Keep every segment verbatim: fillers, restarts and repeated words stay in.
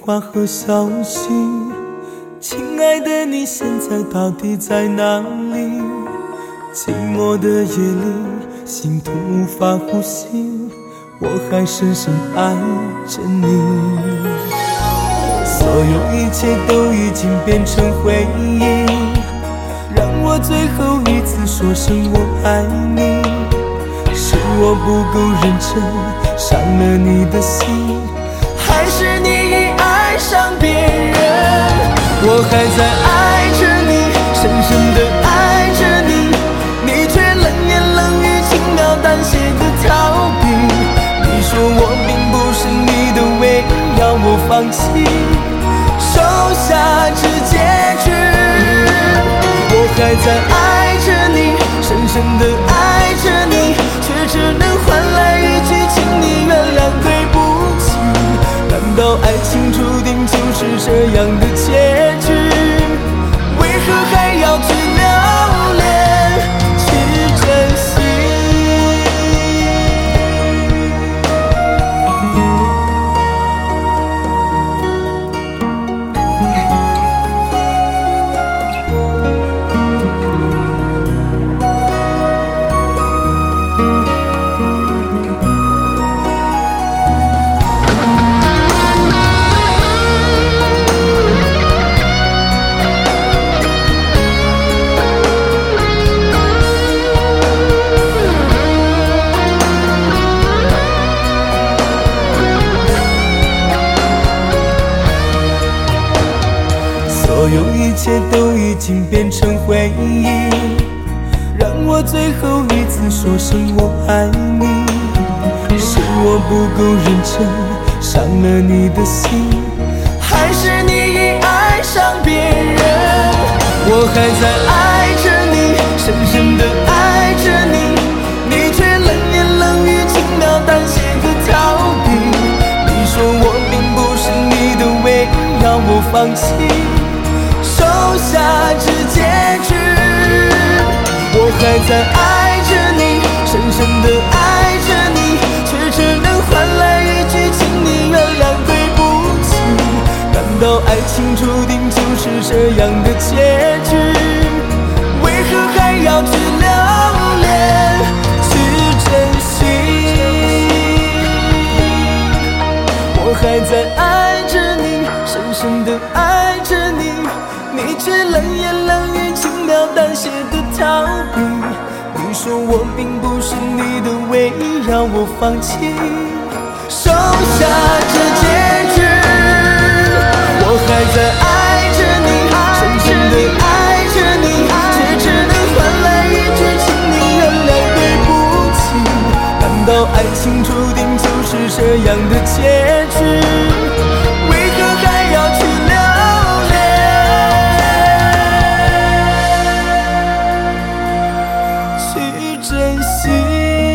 话和消息。亲爱的，你现在到底在哪里？寂寞的夜里，心痛无法呼吸，我还深深爱着你。所有一切都已经变成回忆，让我最后一次说声我爱你。是我不够认真，伤了你的心，还是你已爱上别人？我还在爱着你，深深地爱着你，你却冷言冷语，轻描淡写的逃避。你说我并不是你的唯一，要我放弃，收下这结局。我还在爱着你，深深地爱着你，却只能换来一句请你原谅对不起。难道爱情注定就是这样的结局？为何还要去留恋，去珍惜？所有一切都已经变成回忆，让我最后一次说声我爱你。是我不够认真，伤了你的心，还是你已爱上别人？我还在爱着你，深深地爱着你，你却冷言冷语，轻描淡写的逃避。你说我并不是你的唯一，要我放弃，收下这结局。我还在爱着你，深深地爱着你，却只能换来一句请你原谅对不起。难道爱情注定就是这样的结局？为何还要去留恋，去珍惜？我还在爱着你，深深地爱着你，你却冷言冷语，轻描淡写的逃避。你说我并不是你的唯一，让我放弃，收下这结局。我还在爱着你，深深地爱着你，却只能换来一句请你原谅对不起。难道爱情注定就是这样的结局？为何还要去留恋，去珍惜？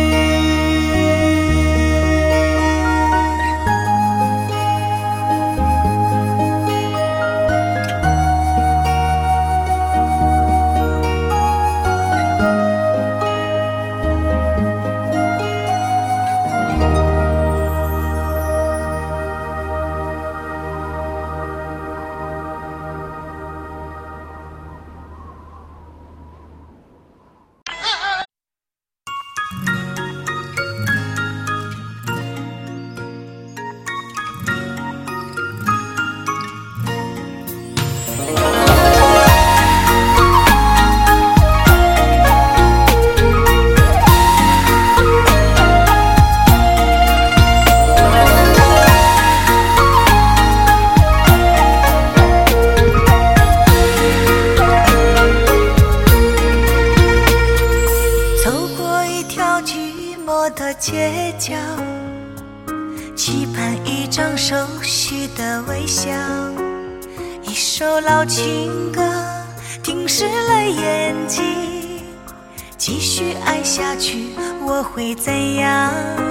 街角，期盼一张熟悉的微笑，一首老情歌停湿了眼睛，继续爱下去我会怎样？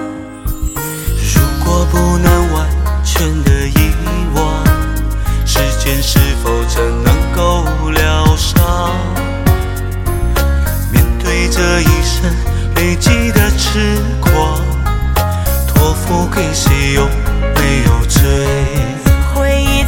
如果不能完全的遗忘，时间是否真能够疗伤？面对这一生累积的痴狂，托付给谁又没有追？ 回忆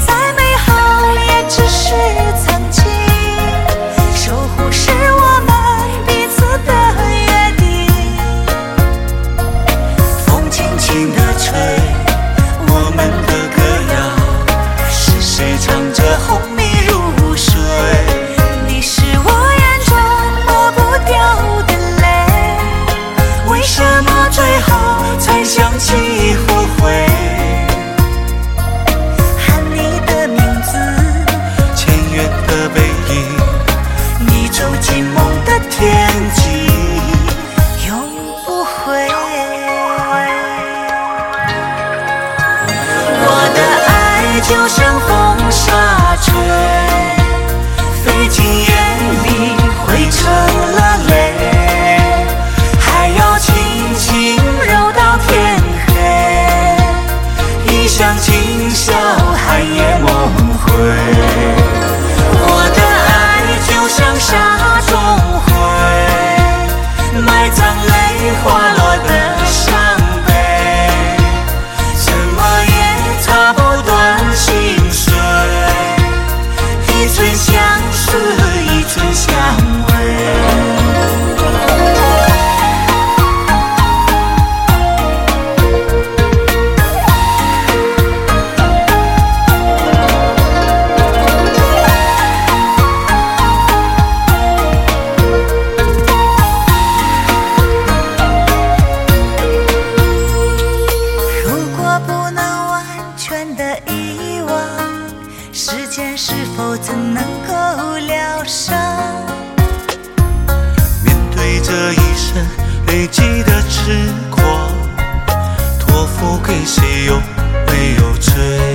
这一生累积的痴狂，托付给谁又没有追？